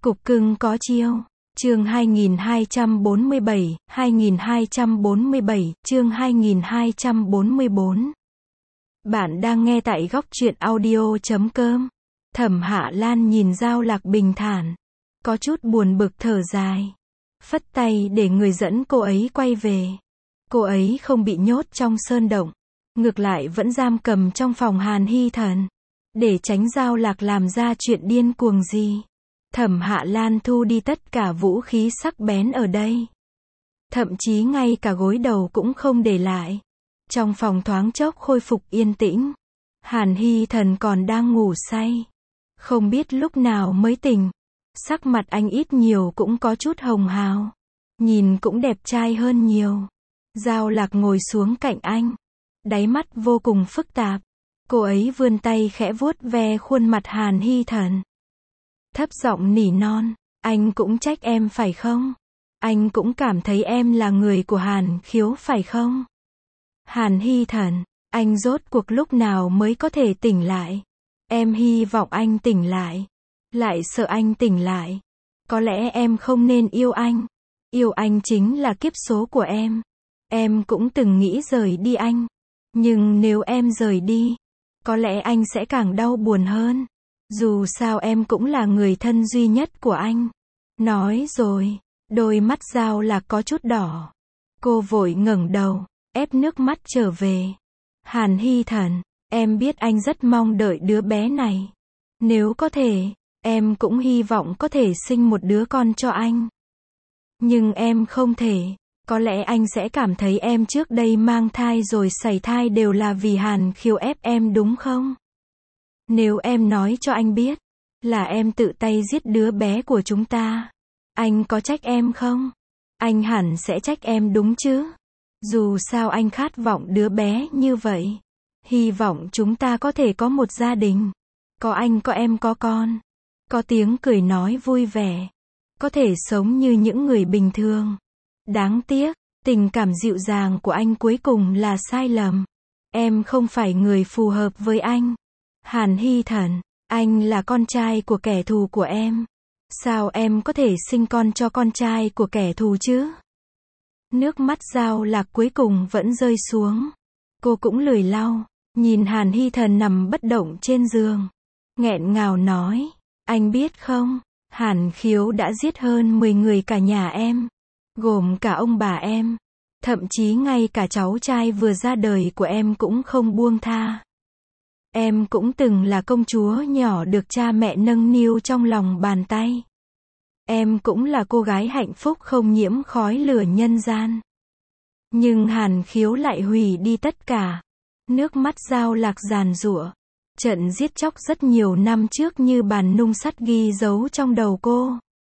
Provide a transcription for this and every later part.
Cục cưng có chiêu. Chương 2247, 2247, chương 2244. Bạn đang nghe tại góc truyện audio.com. Thẩm Hạ Lan nhìn Giao Lạc bình thản, có chút buồn bực thở dài, phất tay để người dẫn cô ấy quay về. Cô ấy không bị nhốt trong sơn động, ngược lại vẫn giam cầm trong phòng Hàn Hy Thần, để tránh Giao Lạc làm ra chuyện điên cuồng gì. Thẩm Hạ Lan thu đi tất cả vũ khí sắc bén ở đây, thậm chí ngay cả gối đầu cũng không để lại. Trong phòng thoáng chốc khôi phục yên tĩnh. Hàn Hy Thần còn đang ngủ say, không biết lúc nào mới tỉnh. Sắc mặt anh ít nhiều cũng có chút hồng hào, nhìn cũng đẹp trai hơn nhiều. Giao Lạc ngồi xuống cạnh anh, đáy mắt vô cùng phức tạp. Cô ấy vươn tay khẽ vuốt ve khuôn mặt Hàn Hy Thần, thấp giọng nỉ non, anh cũng trách em phải không? Anh cũng cảm thấy em là người của Hàn Khiếu phải không? Hàn Hy Thần, anh rốt cuộc lúc nào mới có thể tỉnh lại? Em hy vọng anh tỉnh lại sợ anh tỉnh lại. Có lẽ em không nên yêu anh. Yêu anh chính là kiếp số của em. Em cũng từng nghĩ rời đi anh. Nhưng nếu em rời đi, có lẽ anh sẽ càng đau buồn hơn. Dù sao em cũng là người thân duy nhất của anh. Nói rồi, đôi mắt Giao Lạc có chút đỏ. Cô vội ngẩng đầu, ép nước mắt trở về. Hàn Hy Thần, em biết anh rất mong đợi đứa bé này. Nếu có thể, em cũng hy vọng có thể sinh một đứa con cho anh. Nhưng em không thể. Có lẽ anh sẽ cảm thấy em trước đây mang thai rồi sảy thai đều là vì Hàn Khiếu ép em đúng không? Nếu em nói cho anh biết là em tự tay giết đứa bé của chúng ta, anh có trách em không? Anh hẳn sẽ trách em đúng chứ? Dù sao anh khát vọng đứa bé như vậy. Hy vọng chúng ta có thể có một gia đình. Có anh có em có con. Có tiếng cười nói vui vẻ. Có thể sống như những người bình thường. Đáng tiếc, tình cảm dịu dàng của anh cuối cùng là sai lầm. Em không phải người phù hợp với anh. Hàn Hy Thần, anh là con trai của kẻ thù của em. Sao em có thể sinh con cho con trai của kẻ thù chứ? Nước mắt Giao Lạc cuối cùng vẫn rơi xuống. Cô cũng lười lau, nhìn Hàn Hy Thần nằm bất động trên giường, nghẹn ngào nói, anh biết không, Hàn Khiếu đã giết hơn 10 người cả nhà em, gồm cả ông bà em, thậm chí ngay cả cháu trai vừa ra đời của em cũng không buông tha. Em cũng từng là công chúa nhỏ được cha mẹ nâng niu trong lòng bàn tay. Em cũng là cô gái hạnh phúc không nhiễm khói lửa nhân gian. Nhưng Hàn Khiếu lại hủy đi tất cả. Nước mắt Giao Lạc giàn giụa. Trận giết chóc rất nhiều năm trước như bàn nung sắt ghi dấu trong đầu cô.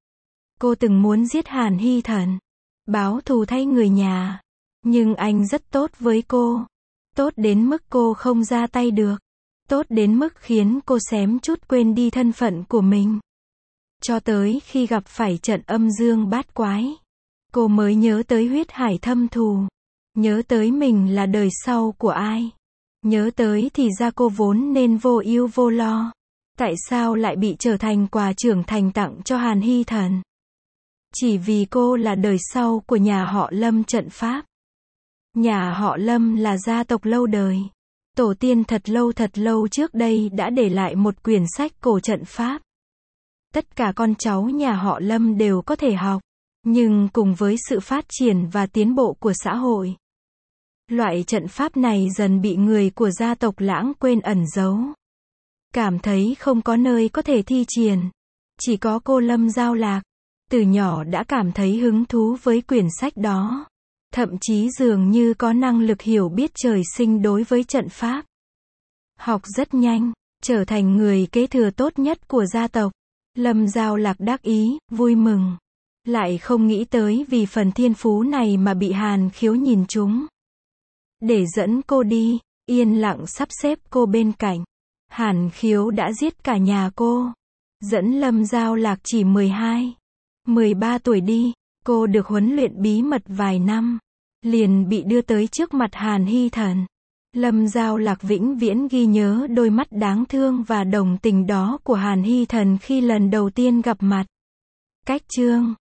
Cô từng muốn giết Hàn Hy Thần, báo thù thay người nhà. Nhưng anh rất tốt với cô. Tốt đến mức cô không ra tay được. Tốt đến mức khiến cô xém chút quên đi thân phận của mình. Cho tới khi gặp phải trận âm dương bát quái, cô mới nhớ tới huyết hải thâm thù. Nhớ tới mình là đời sau của ai. Nhớ tới thì ra cô vốn nên vô ưu vô lo. Tại sao lại bị trở thành quà trưởng thành tặng cho Hàn Hy Thần? Chỉ vì cô là đời sau của nhà họ Lâm trận pháp. Nhà họ Lâm là gia tộc lâu đời. Tổ tiên thật lâu trước đây đã để lại một quyển sách cổ trận pháp. Tất cả con cháu nhà họ Lâm đều có thể học. Nhưng cùng với sự phát triển và tiến bộ của xã hội, loại trận pháp này dần bị người của gia tộc lãng quên ẩn giấu. Cảm thấy không có nơi có thể thi triển. Chỉ có cô Lâm Giao Lạc, từ nhỏ đã cảm thấy hứng thú với quyển sách đó. Thậm chí dường như có năng lực hiểu biết trời sinh đối với trận pháp. Học rất nhanh, trở thành người kế thừa tốt nhất của gia tộc. Lâm Giao Lạc đắc ý, vui mừng. Lại không nghĩ tới vì phần thiên phú này mà bị Hàn Khiếu nhìn trúng. Để dẫn cô đi, yên lặng sắp xếp cô bên cạnh. Hàn Khiếu đã giết cả nhà cô. Dẫn Lâm Giao Lạc chỉ 12, 13 tuổi đi. Cô được huấn luyện bí mật vài năm, liền bị đưa tới trước mặt Hàn Hy Thần. Lâm Giao Lạc vĩnh viễn ghi nhớ đôi mắt đáng thương và đồng tình đó của Hàn Hy Thần khi lần đầu tiên gặp mặt. Cách chương